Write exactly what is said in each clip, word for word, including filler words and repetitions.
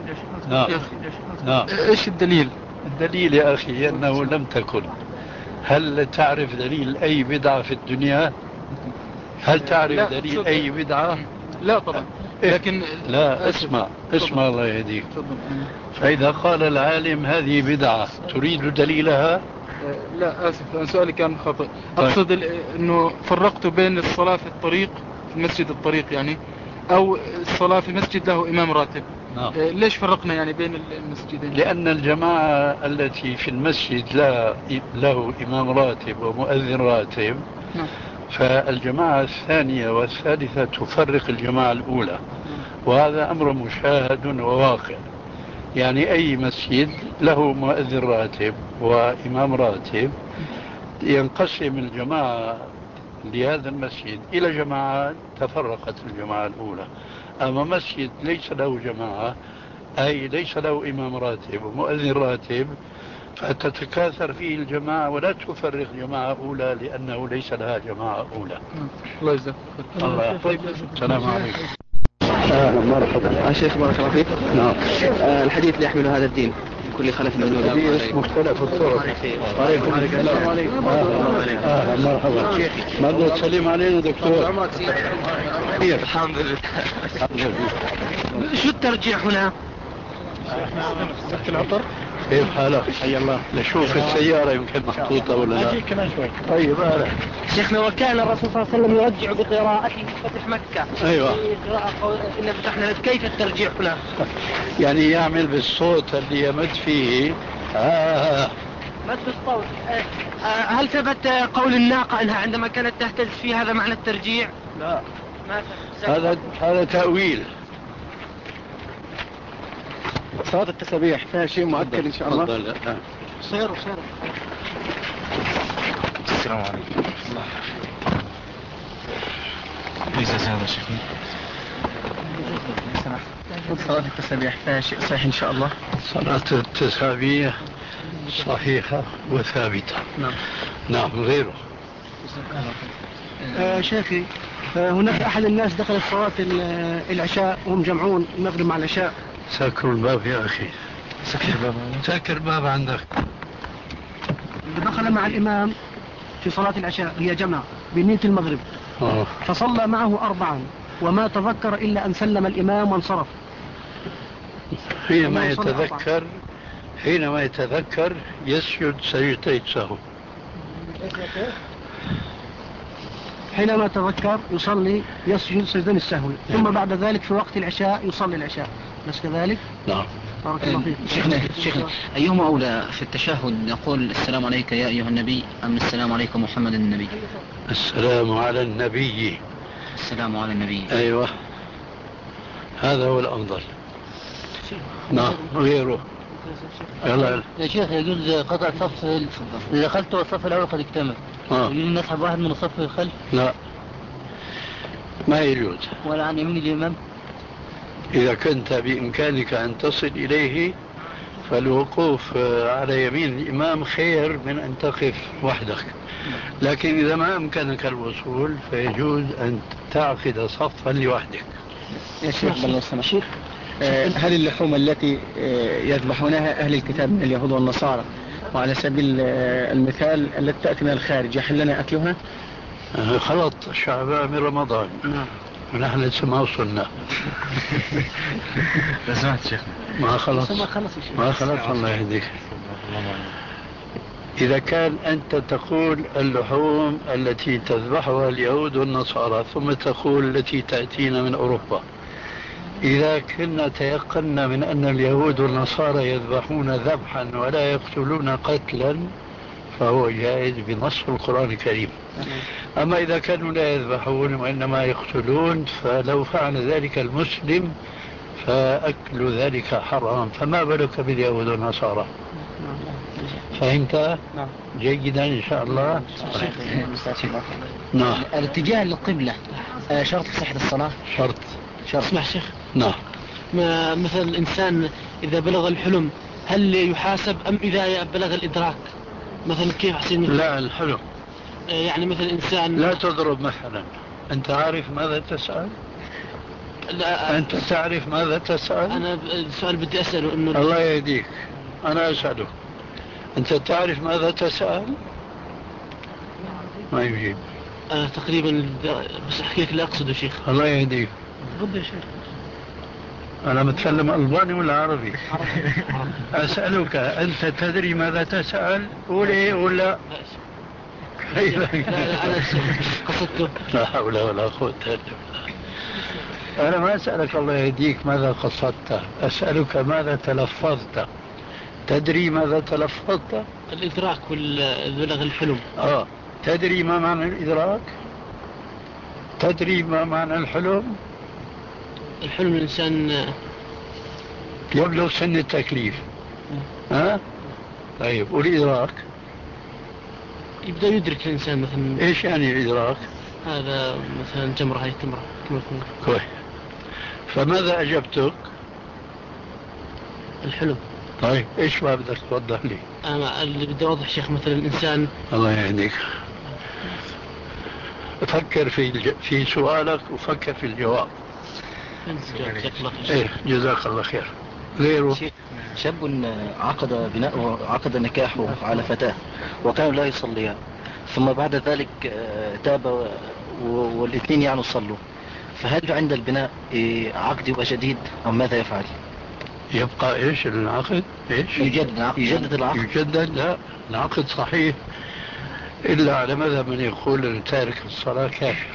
نعم. نعم. إيش الدليل؟ الدليل يا أخي أنه لم تكن. هل تعرف دليل أي بدعة في الدنيا؟ هل تعرف دليل أي بدعة؟ لا طبعا. لكن لا اسمع اسمع الله يهديك. فإذا قال العالم هذه بدعة تريد دليلها؟ لا آسف، سؤالي كان خطأ. أقصد أنه فرقت بين الصلاة في الطريق، في مسجد الطريق يعني، أو الصلاة في مسجد له إمام راتب. نعم. ليش فرقنا يعني بين المسجدين؟ لأن الجماعة التي في المسجد لا له إمام راتب ومؤذن راتب. نعم. فالجماعة الثانية والثالثة تفرق الجماعة الأولى. نعم. وهذا أمر مشاهد وواقع. يعني أي مسجد له مؤذن راتب وإمام راتب ينقسم الجماعة لهذا المسجد إلى جماعات، تفرقت الجماعة الأولى. أما مسجد ليس له جماعة، أي ليس له إمام راتب ومؤذن راتب، فتتكاثر فيه الجماعة ولا تفرق جماعة أولى لأنه ليس لها جماعة أولى. الله يجزاك الله. طيب. السلام عليكم. آه مرحبا. شيخ بارك الله فيك. نعم. آه الحديث اللي يحمل هذا الدين كل خلف من نور. حديث مختلف الطرق. وعليكم السلام. اهلا مرحبا. مرة تسلم علينا دكتور. الحمد لله. شو الترجيح هنا؟ سكت العطر. كيف حالك؟ حي الله. نشوف السيارة يمكن محطوطة ولا لا. أجي كمان شوي. طيب أهلا. شيخنا، وكان الرسول صلى الله عليه وسلم يرجع بقراءته في فتح مكة. أيوة. قراءة قول إن فتحنا لك. كيف الترجيح هنا؟ يعني يعمل بالصوت اللي يمد فيه. آه. مد بالصوت. هل ثبت قول الناقة أنها عندما كانت تهتز في هذا معنى الترجيع؟ لا. ما هذا هذا تأويل. صلاة التسبيح فيها شيء مؤكد إن شاء الله. تفضل. سير سير. السلام عليكم. ليس هذا شيخنا. صلاة التسبيح فيها شيء صحيح إن شاء الله. صلاة التسبيح صحيحة وثابتة. نعم. نعم. غيره. آه شيخي، آه هناك أحد الناس دخل صلاة العشاء وهم جمعون المغرب مع العشاء. سكر الباب يا أخي. سكر الباب. سكر الباب عندك. دخل مع الإمام في صلاة العشاء، هي جمع بنية المغرب. أوه. فصلى معه أربعا وما تذكر إلا أن سلم الإمام وانصرف. حينما يتذكر حينما يتذكر يسجد سجدتي السهو. حينما تذكر يصلي يسجد سجدتين السهو. ثم بعد ذلك في وقت العشاء يصلي العشاء. بس كذلك؟ نعم. بارك الله فيك. شيخنا شيخنا أيهما أولى في التشهد نقول السلام عليك يا أيها النبي أم السلام عليكم محمد النبي؟ السلام على النبي. السلام على النبي. أيوة، هذا هو الأفضل. نعم. غيره. يلا يا شيخ، يجوز قطع صف إذا دخلت والصف الأول قد اكتمل. آه. يجوز نسحب واحد من الصف الخلف؟ لا، ما يجوز. ولا عن يمين الإمام؟ إذا كنت بإمكانك أن تصل إليه فالوقوف على يمين الإمام خير من أن تقف وحدك. لكن إذا ما أمكنك الوصول فيجوز أن تعقد صفا لوحدك. يا شيخ بالله السمح، هل اللحوم التي يذبحونها أهل الكتاب من اليهود والنصارى وعلى سبيل المثال التي تأتي من الخارج يحل لنا أكلها؟ خلط شعبان من رمضان. نعم. ونحن لسه ما وصلنا. لا سمعت شيخنا. ما خلص ما خلص. الله يهديك. إذا كان أنت تقول اللحوم التي تذبحها اليهود والنصارى ثم تقول التي تأتينا من أوروبا، إذا كنا تيقنا من أن اليهود والنصارى يذبحون ذبحا ولا يقتلون قتلا فهو جائز بنص القرآن الكريم. أما إذا كانوا لا يذبحون وإنما يقتلون فلو فعل ذلك المسلم فأكل ذلك حرام، فما بالك باليهود والنصارى. فهمت؟ نعم. جيدا إن شاء الله. نعم. الاتجاه للقبلة شرط صحة الصلاة؟ شرط. شرط. اسمع شيخ. نعم. ما مثل الإنسان إذا بلغ الحلم هل يحاسب أم إذا بلغ الإدراك؟ مثلا كيف حسين مثل؟ لا، الحلم. يعني مثل إنسان لا تضرب مثلا. أنت عارف ماذا تسأل؟ لا أنت تعرف ماذا تسأل؟ أنا السؤال بدي أسأله إنه الله يهديك، أنا أسأله أنت تعرف ماذا تسأل؟ ما يجيب. أنا تقريبا بس أحكي لك اللي أقصده شيخ. الله يهديك. تفضل يا شيخ. أنا متكلم ألباني ولا عربي؟ أسألك أنت تدري ماذا تسأل؟ قول إيه ولا؟ لا لا أنا قصدته. لا حول ولا قوة إلا بالله. أنا ما أسألك الله يهديك ماذا قصدت، أسألك ماذا تلفظت. تدري ماذا تلفظت؟ الإدراك والبلغ الحلم. آه تدري ما معنى الإدراك؟ تدري ما معنى الحلم؟ الحلم الإنسان يبلغ سن التكليف. ها؟ طيب والإدراك؟ يبدأ يدرك الإنسان مثلا. إيش يعني الإدراك؟ هذا مثلا جمرة هاي تمرة كما تقول. كويس. فماذا أجبتك؟ الحلم. طيب إيش ما بدك توضح لي؟ أنا اللي بدي أوضح شيخ مثلا الإنسان. الله يهديك. فكر في الج... في سؤالك وفكر في الجواب. جزاك الله خير. إيه جزاك الله خير. غيره شاب عقد بناء عقد نكاحه على فتاة وكانوا لا يصليان، ثم بعد ذلك تاب والاثنين يعني صلوا، فهل عند البناء عقد يبقى جديد أم ماذا يفعل؟ يبقى إيش العقد؟ إيش؟ يجدد العقد. يجدد العقد. يجدد لا العقد صحيح إلا على مذهب من يقول أن تارك الصلاة كافر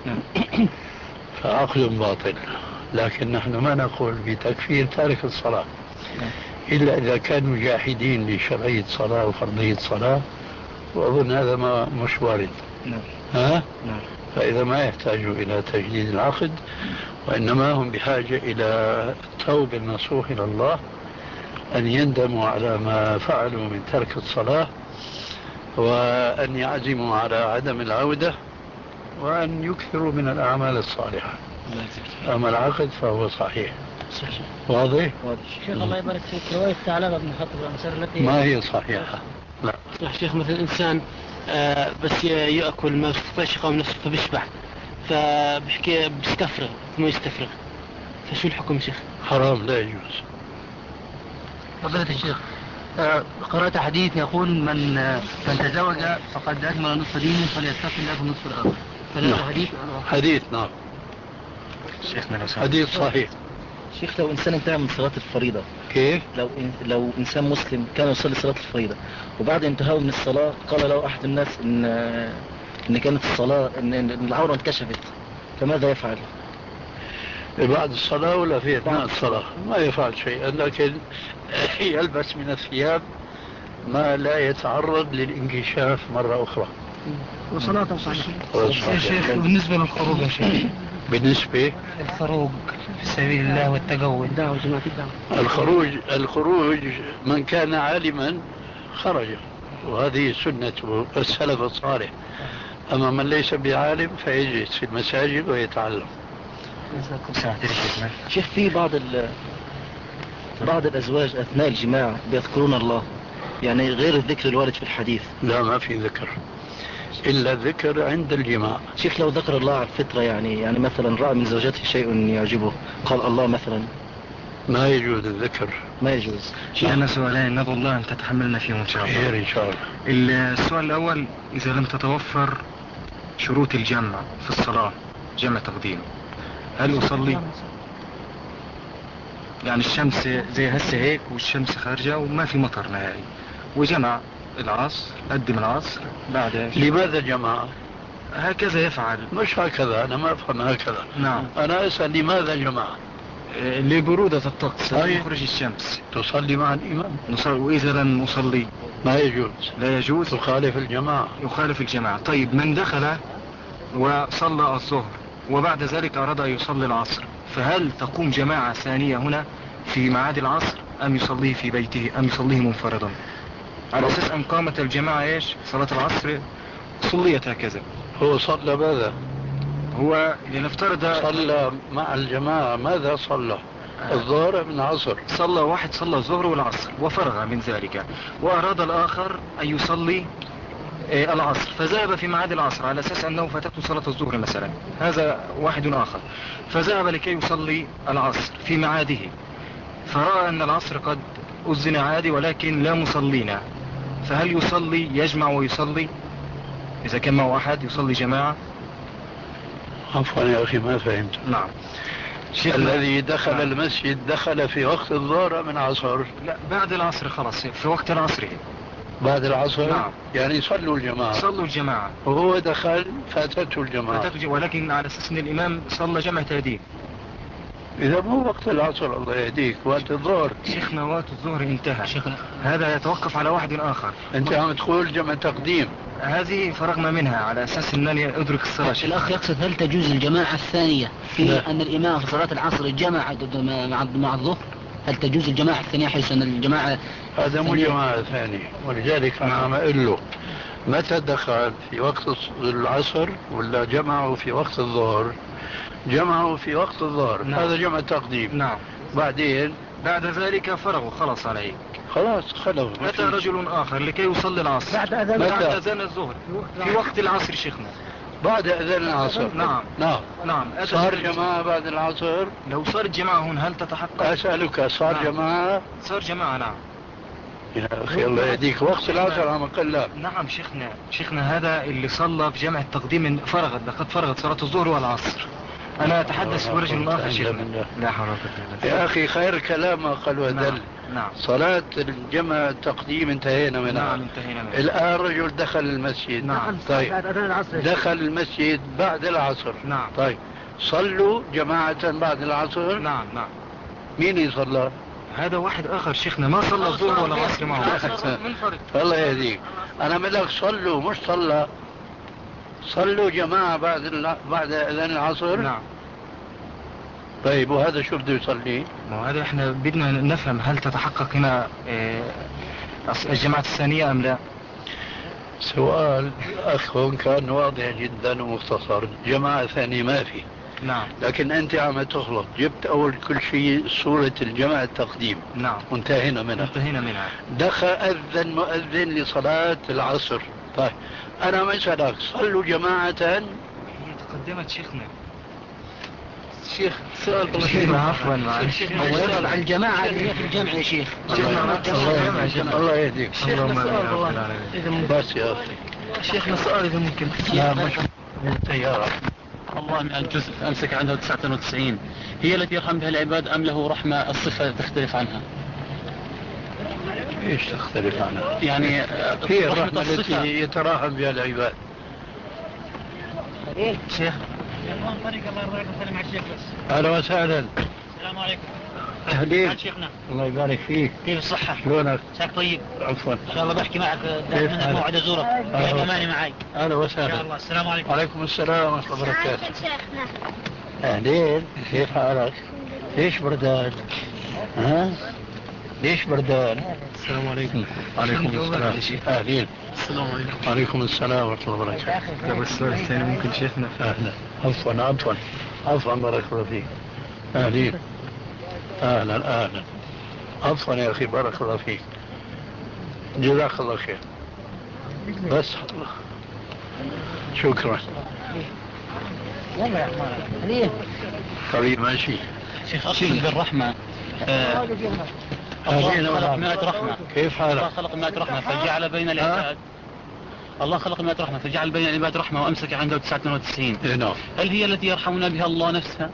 فعقد باطل، لكن نحن ما نقول بتكفير تارك الصلاة إلا إذا كانوا جاحدين لشرعية صلاة وفرضية صلاة، وأظن هذا ما مش وارد. نعم. ها؟ نعم. فإذا ما يحتاجوا إلى تجديد العقد، وإنما هم بحاجة إلى توبة نصوح إلى الله، أن يندموا على ما فعلوا من ترك الصلاة، وأن يعزموا على عدم العودة، وأن يكثروا من الأعمال الصالحة. أما العقد فهو صحيح. صحيح. واضح؟ شيخ الله يبارك فيك، رواية ثعلبة بن خطب الأنصاري التي ما هي صحيحة؟ لا. صح شيخ مثلا الإنسان آه بس يأكل ما يستطيعش يقاوم نفسه فبيشبع، فبحكي بيستفرغ ثم يستفرغ، فشو الحكم شيخ؟ حرام لا يجوز. فضيلة الشيخ، آه قرأت حديث يقول من آه من تزوج فقد أكمل نصف دينه فليتق الله في النصف الآخر. فهذا حديث حديث نعم. شيخنا لو سمحت. حديث صحيح. شيخ لو إنسان انتهى من صلاة الفريضة، كيف؟ لو إن لو إنسان مسلم كان يصلي صلاة الفريضة وبعد انتهاءه من الصلاة قال له أحد الناس إن إن كانت الصلاة إن, إن العورة انكشفت، فماذا يفعل؟ بعد الصلاة ولا في أثناء الصلاة؟ ما يفعل شيئا، لكن يلبس من الثياب ما لا يتعرض للانكشاف مرة أخرى. وصلاته صحيحة. يا شيخ بالنسبة للخروج يا شيخ، بالنسبة الخروج في سبيل الله والتقوى الدعوة جماعة الدعوة. الخروج الخروج من كان عالما خرج، وهذه سنة السلف الصالح. أما من ليس بعالم فيجلس في المساجد ويتعلم. شيخ في بعض ال بعض الأزواج أثناء الجماع بيذكرون الله، يعني غير الذكر الوارد في الحديث. لا ما في ذكر إلا الذكر عند الجماع. شيخ لو ذكر الله على الفطرة، يعني يعني مثلا رأى من زوجته شيء يعجبه قال الله مثلا، ما يجوز الذكر. ما يجوز. أنا سؤالين ندعو الله أن تتحملنا فيهم إن شاء الله. خير إن شاء الله. السؤال الأول، إذا لم تتوفر شروط الجمع في الصلاة، جمع تقديم، هل أصلي؟ يعني الشمس زي هسه هيك والشمس خارجة وما في مطر نهائي، وجمع العصر، قدم العصر بعد. لماذا جمع؟ هكذا يفعل. مش هكذا، أنا ما أفهم هكذا. نعم. أنا أسأل لماذا جمع؟ لبرودة الطقس طيب. تخرج الشمس. تصلي مع الإمام؟ نصلي، وإذا لم نصلي ما يجوز. لا يجوز. تخالف الجماعة. يخالف الجماعة. طيب من دخل وصلى الظهر وبعد ذلك أراد أن يصلي العصر، فهل تقوم جماعة ثانية هنا في معاد العصر أم يصليه في بيته أم يصليه منفردا؟ على أساس أن قامت الجماعة إيش صلاة العصر صليت هكذا. هو صلى ماذا؟ هو لنفترض صلى مع الجماعة. ماذا صلى؟ الظهر من العصر. صلى واحد صلى الظهر والعصر وفرغ من ذلك، وأراد الآخر أن يصلي إيه العصر، فذهب في ميعاد العصر على أساس أنه فاتته صلاة الظهر مثلا، هذا واحد آخر، فذهب لكي يصلي العصر في ميعاده، فرأى أن العصر قد أذن عادي ولكن لا مصلين، فهل يصلي يجمع ويصلي إذا كان معه أحد يصلي جماعة؟ عفوا يا أخي ما فهمت. نعم. الذي دخل نعم. المسجد دخل في وقت الظهر من عصر؟ لا بعد العصر خلاص، في وقت العصر. بعد العصر؟ نعم. يعني صلوا الجماعة. صلوا الجماعة وهو دخل فاتته الجماعة. فاتته الجماعة ولكن على أساس أن الإمام صلى جمع تهديد. إذا مو وقت العصر الله يهديك، وقت الظهر. شيخنا وقت الظهر انتهى شيخنا. هذا يتوقف على واحد آخر. أنت عم تقول جمع تقديم. هذه فرغنا منها على أساس أنني أدرك الصلاة. الأخ يقصد هل تجوز الجماعة الثانية في لا. أن الإمام في صلاة العصر الجماعة مع مع الظهر؟ هل تجوز الجماعة الثانية حيث أن الجماعة هذا مو جماعة ثانية، ولذلك أنا عم أقول له متى دخل في وقت العصر ولا جمعه في وقت الظهر؟ جمعه في وقت الظهر. نعم. هذا جمع تقديم. نعم. بعدين بعد ذلك فرغوا خلاص عليه. خلاص خلص. أتى رجل آخر لكي يصلي العصر بعد أذان بعد أذان الظهر في وقت العصر شيخنا. بعد أذان العصر. نعم. نعم. نعم. صار جماعة بعد العصر. لو صار جماعة هنا هل تتحقق؟ أسألك صار نعم. جماعة؟ صار جماعة نعم. يا أخي الله يهديك وقت العصر عم أقول. نعم شيخنا. شيخنا هذا اللي صلى في جمع التقديم فرغت لقد فرغت صلاة الظهر والعصر. أنا أتحدث برجل آخر شيخنا. لا حول ولا قوة. يا أخي خير كلام ما قال ودل. نعم. نعم. صلاة الجمع التقديم انتهينا منها. نعم انتهينا منها. الآن رجل دخل المسجد. نعم. طيب دخل المسجد بعد العصر. نعم. طيب صلوا جماعة بعد العصر. نعم. نعم. مين يصلى؟ هذا واحد آخر شيخنا ما صلى الظهر ولا العصر معه. منفرد. الله يهديك. أنا ملك صلوا مش صلى. صلوا جماعة بعد ال... بعد أذان العصر. نعم. طيب وهذا شو بده يصلي؟ ما هذا احنا بدنا نفهم هل تتحقق هنا اه الجماعة الثانية أم لا؟ سؤال أخ كان واضح جدا ومختصر. جماعة ثانية ما في. نعم. لكن أنت عم تخلط. جبت أول كل شيء صورة الجماعة التقديم. نعم. وانتهينا منها. انتهينا منها. دخل أذن مؤذن لصلاة العصر. طيب أنا مسألك صلوا جماعة. هي تقدمت شيخنا. شيخ سؤال بالله عفوا معلش. هو يسأل عن الجماعة اللي هي في الجمع يا شيخ. الله يهديك. بس يا أخي. شيخنا سؤال إذا ممكن. لا مش سيارة. الله الجزء أمسك عنده تسعة وتسعين هي التي يرحم بها العباد أم له رحمة الصفة تختلف عنها؟ ايش تختلف عنها؟ يعني هي الرحمة التي يتراحم بها العباد. ايه شيخ طريق الله يرضى عليكم سلام على الشيخ بس. اهلا وسهلا. السلام عليكم. اهلين. شيخنا الله يبارك فيك. كيف الصحة؟ شلونك؟ مساك طيب. عفوا. ان شاء الله بحكي معك دائما موعد ازورك. دائما ماني معي. اهلا وسهلا. ان شاء الله. السلام عليكم. وعليكم السلام ورحمة الله وبركاته. اهلين. كيف حالك؟ ليش بردان؟ ها؟ ليش بردان؟ السلام عليكم. وعليكم السلام. اهلين. السلام عليكم. وعليكم السلام ورحمة الله وبركاته. طب السؤال الثاني ممكن شيخنا؟ اهلا. عفوا عفوا عفوا بارك الله فيك. اهلين. اهلا اهلا. عفوا يا اخي بارك الله فيك. جزاك الله خير. بس الله. شكرا. يلا يا اخوان. طيب ماشي. شيخ أقصد بالرحمة. آه الله خلق مائة رحمة. كيف حالك؟ الله خلق مائة رحمة فجعل بين العباد. الله خلق مائة رحمة فجعل بين العباد رحمة وأمسك عنده تسعة وتسعين. نعم. هل هي التي يرحمنا بها الله نفسها؟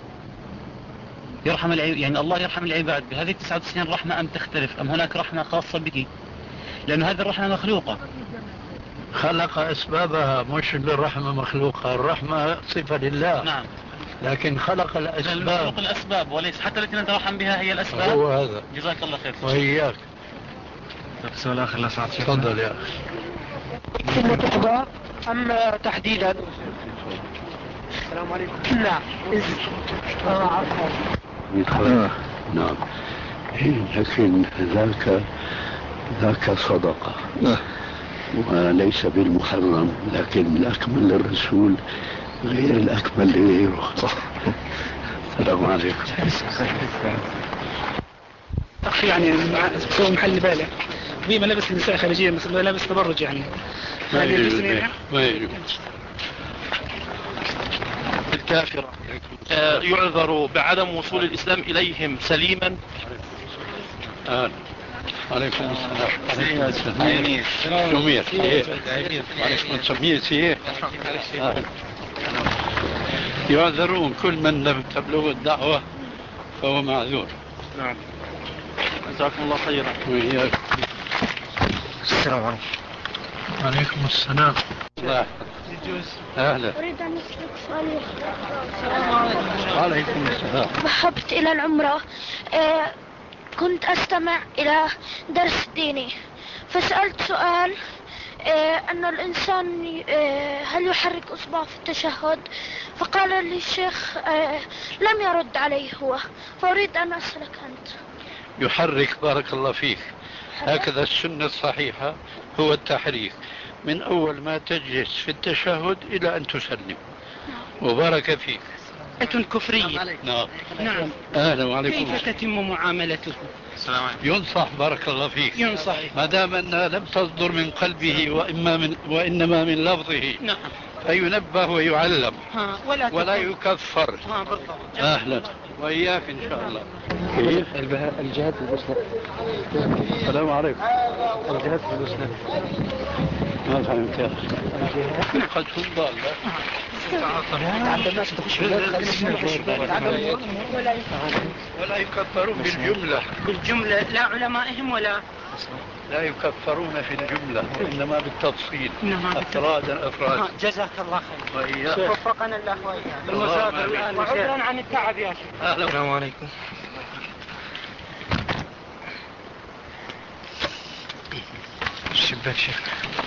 يرحم العباد يعني الله يرحم العباد بهذه تسعة وتسعين رحمة أم تختلف أم هناك رحمة خاصة بك؟ لأن هذه الرحمة مخلوقة. خلق أسبابها مش بالرحمة مخلوقة. الرحمة صفة لله. نعم. لكن خلق الأسباب. خلق الأسباب وليس حتى التي نترحم بها هي الأسباب. هو هذا. جزاك الله خير. وإياك. طب سؤال آخر لا سعد شيخ. تفضل يا أخي. ثم تحضر أم تحديدا؟ السلام عليكم. نعم. آه عفوا. نعم. لكن ذاك ذاك صدقة وليس بالمحرم، لكن الأكمل للرسول غير الأكمل لغيره. السلام عليكم. أخي يعني سوى محل بالك في ملابس النساء خارجية مثل ملابس تبرج يعني ما يجوز ما يجوز. الكافرة آه يعذر بعدم وصول الإسلام إليهم سليما. آه. عليكم السلام. عليكم السلام. سمير. عليكم السلام. يعذرون، كل من لم تبلغ الدعوة فهو معذور. نعم. جزاكم الله خيرا. وإياك. السلام عليكم. عليكم السلام. الله أهلا. أريد أن أسألك سؤال. عليكم السلام. ذهبت إلى العمرة، آه كنت أستمع إلى درس ديني، فسألت سؤال آه أن الإنسان آه هل يحرك أصبعه في التشهد، فقال لي الشيخ آه لم يرد عليه هو، فأريد أن أسألك أنت. يحرك، بارك الله فيك. هكذا السنة الصحيحة هو التحريك من أول ما تجلس في التشهد إلى أن تسلم. وبارك فيك. كفرية. نعم. نعم. أهلا وعليكم. كيف تتم معاملته؟ السلام عليكم. ينصح، بارك الله فيك. ينصح ما دام أنها لم تصدر من قلبه وإما من وإنما من لفظه. نعم. فينبه ويعلم. ها ولا, ولا يكفر. ها بالضبط. أهلا وإياك إن شاء الله. الجهاد في البوسنة. السلام عليكم. الجهاد في البوسنة. ما فهمت يا أخي. قد كنت ضال. عند الناس تخش في ولا يكفرون بالجملة. بالجملة لا علمائهم ولا لا يكفرون في الجملة وإنما بالتفصيل. نعم. أفرادا أفرادا. جزاك الله خير. وإياك. وفقنا الله وإياك. المسافر الآن وعذرا عن التعب يا شيخ. أهلا. السلام عليكم. الشباك شيخ.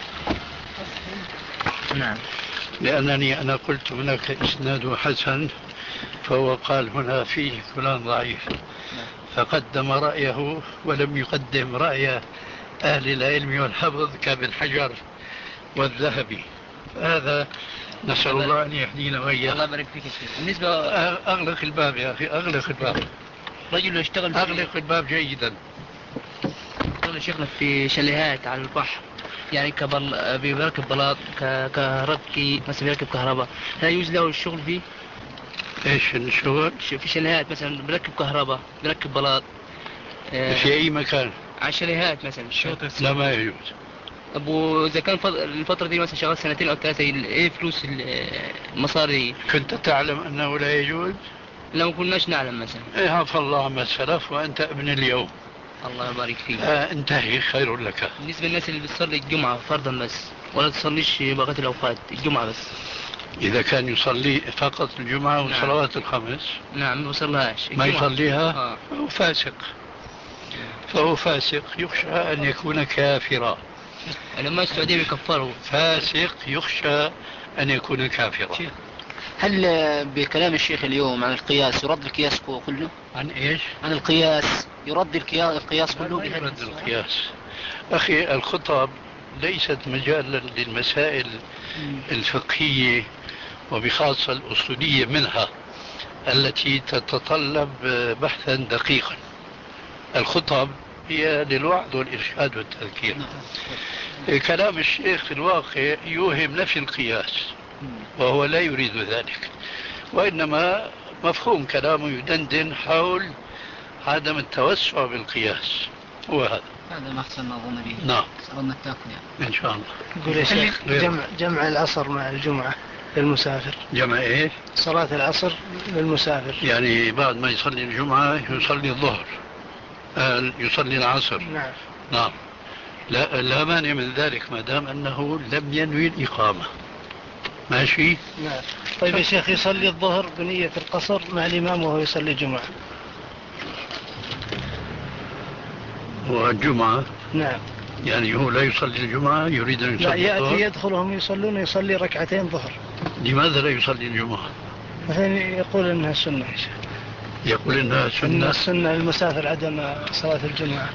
نعم. لأنني أنا قلت هناك إسناد حسن، فهو قال هنا فيه فلان ضعيف، فقدم رأيه ولم يقدم رأي أهل العلم والحفظ كابن حجر والذهبي. هذا نسأل الله أن يهدينا وإياه. الله يبارك فيك يا شيخ. بالنسبة أغلق الباب يا أخي، أغلق الباب. رجل يشتغل أغلق الباب جيدا. يشتغل شيخنا في شاليهات على البحر، يعني كبل بيركب بلاط كهربكي مثلا، بيركب كهرباء، لا يجوز له الشغل فيه؟ ايش الشغل؟ في شاليهات مثلا بيركب كهرباء، بيركب بلاط في أي مكان؟ على الشاليهات مثلا. لا ما يجوز. أبو إذا كان الفترة دي مثلا شغال سنتين أو ثلاثة، إيه فلوس المصاري؟ كنت تعلم أنه لا يجوز؟ لا ما كناش نعلم مثلا. إيه عفى الله ما سلف وأنت ابن اليوم. الله يبارك فيك. آه انتهي خير لك. بالنسبة للناس اللي بتصلي الجمعة فرضا بس، ولا تصليش بقية الأوقات، الجمعة بس. إذا كان يصلي فقط الجمعة والصلوات الخمس. نعم ما يصليهاش. ما يصليها آه. فهو فاسق. فهو فاسق يخشى أن يكون كافرا. لما السعودية يكفروا. فاسق يخشى أن يكون كافرا. هل بكلام الشيخ اليوم عن القياس يرد القياس كله؟ عن إيش؟ عن القياس يرد القياس كله؟ يرد القياس. أخي الخطب ليست مجالا للمسائل الفقهية وبخاصة الأصولية منها التي تتطلب بحثا دقيقا. الخطب هي للوعظ والإرشاد والتذكير. كلام الشيخ في الواقع يوهم نفي القياس وهو لا يريد ذلك، وإنما مفهوم كلامه يدندن حول عدم التوسع بالقياس. هو هذا. هذا ما أحسن أظن به. نعم. سألنا التاكل يعني. إن شاء الله. يقول يا شيخ جمع, جمع العصر مع الجمعة للمسافر. جمع إيه؟ صلاة العصر للمسافر. يعني بعد ما يصلي الجمعة يصلي الظهر، آه يصلي العصر. نعم. نعم. لا, لا مانع من ذلك ما دام أنه لم ينوي الإقامة. ماشي؟ نعم. طيب يا شيخ يصلي الظهر بنية القصر مع الإمام وهو يصلي الجمعة. والجمعة؟ نعم. يعني هو لا يصلي الجمعة، يريد أن يصلي لا يأتي الظهر؟ يدخلهم يصلون يصلي ركعتين ظهر. لماذا لا يصلي الجمعة؟ مثلا يقول إنها سنة يا شيخ. يقول إنها سنة. إن السنة للمسافر عدم صلاة الجمعة.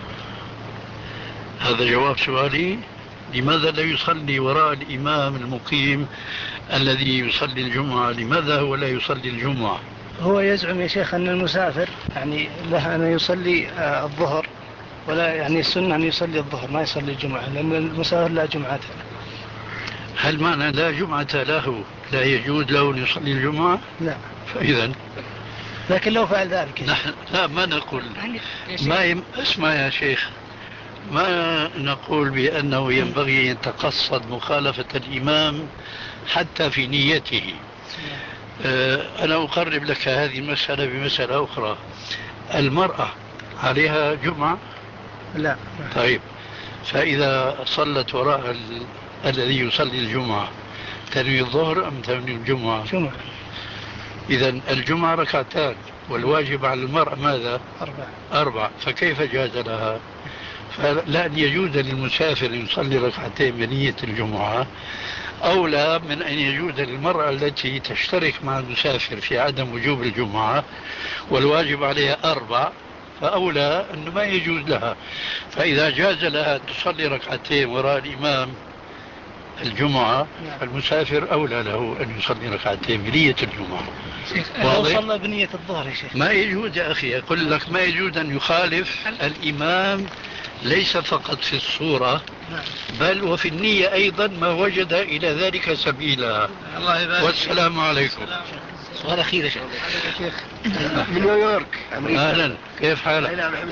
هذا جواب سؤالي. لماذا لا يصلي وراء الإمام المقيم الذي يصلي الجمعة؟ لماذا هو لا يصلي الجمعة؟ هو يزعم يا شيخ أن المسافر يعني له أن يصلي الظهر ولا يعني السنة أن يصلي الظهر ما يصلي الجمعة لأن المسافر لا جمعة. هل معنى لا جمعة له لا يجوز له أن يصلي الجمعة؟ لا. فإذا لكن لو فعل ذلك نحن لا ما نقول ما يم... اسمع يا شيخ، ما نقول بأنه ينبغي أن يتقصد مخالفة الإمام حتى في نيته. أنا أقرب لك هذه المسألة بمسألة أخرى. المرأة عليها جمعة؟ لا. طيب، فإذا صلت وراء ال... الذي يصلي الجمعة تنوي الظهر أم تنوي الجمعة؟ جمعة. إذن الجمعة ركعتان والواجب على المرأة ماذا؟ أربع. أربع، فكيف جاز لها؟ فلا أن يجوز للمسافر يصلي ركعتين بنية الجمعة أولى من أن يجوز للمرأة التي تشترك مع المسافر في عدم وجوب الجمعة والواجب عليها أربع، فأولى أنه ما يجوز لها. فإذا جاز لها تصلي ركعتين وراء الإمام الجمعة المسافر أولى له أن يصلي ركعتين بنية الجمعة. لو صلى بنية الظهر يا شيخ ما يجوز يا أخي، أقول لك ما يجوز أن يخالف الإمام ليس فقط في الصورة بل وفي النية أيضا ما وجد إلى ذلك سبيلا. الله يبارك. والسلام عليكم. سؤال أخير يا شيخ من نيويورك أمريكا. أهلا، كيف حالك؟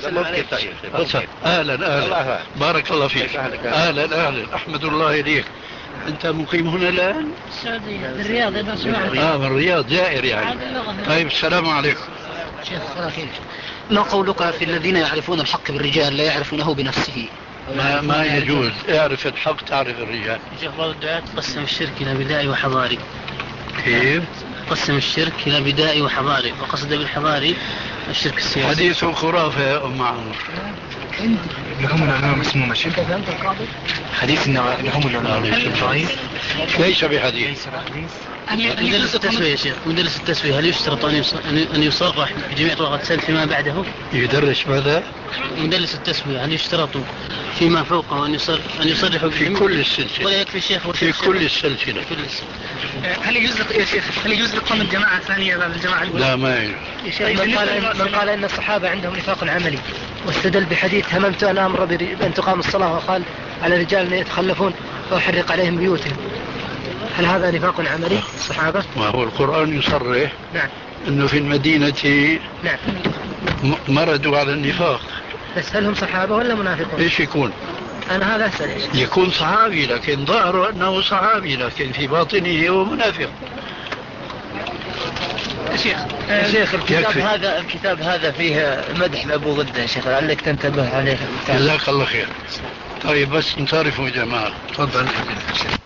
أهلا أهلا، بارك الله فيك. أهلا أهلا، أحمد الله إليك. أنت مقيم هنا الآن؟ السعودية بالرياض إذا سمعت. آه من الرياض، زائر يعني. طيب السلام عليكم. شيخ الله خير. ما قولك في الذين يعرفون الحق بالرجال لا يعرفونه بنفسه؟ ما, ما يجوز. اعرف الحق تعرف الرجال. شيخ بعض الدعاة قسم الشرك إلى بدائي وحضاري. كيف؟ قسم الشرك إلى بدائي وحضاري، وقصد بالحضاري الشرك السياسي. حديث خرافة يا أم عمرو. لهم العلماء مسمومة شيخ. حديث لهم العلماء ضعيف ليس بحديث. مدرس التسوية يا شيخ، مدرس التسوية هل يشترط أن يصرح بجميع طرق السلف فيما بعده؟ يدرس ماذا؟ مدرس التسوية هل يشترط فيما فوقه أن يصرح أن يصرح في كل السلسلة؟ ولا يكفي الشيخ في كل السلسلة. هل يجوز يا شيخ هل يجوز لقوم الجماعة الثانية بعد الجماعة الأولى؟ لا ما يجوز. يا شيخ من قال من قال إن الصحابة عندهم نفاق عملي واستدل بحديث هممت أن أمر بأن تقام الصلاة وقال على الرجال أن يتخلفون وأحرق عليهم بيوتهم، هل هذا نفاق عملي الصحابة؟ ما هو القرآن يصرح نعم أنه في المدينة نعم مردوا على النفاق. بس هل هم صحابة ولا منافقون؟ إيش يكون؟ أنا هذا أسأل إيش؟ يكون صحابي لكن ظاهره أنه صحابي لكن في باطنه هو منافق. شيخ شيخ الكتاب هذا الكتاب هذا فيه مدح لأبو غدة يا شيخ، لعلك تنتبه عليه. جزاك الله خير. طيب بس نصرفوا يا جماعة. تفضل.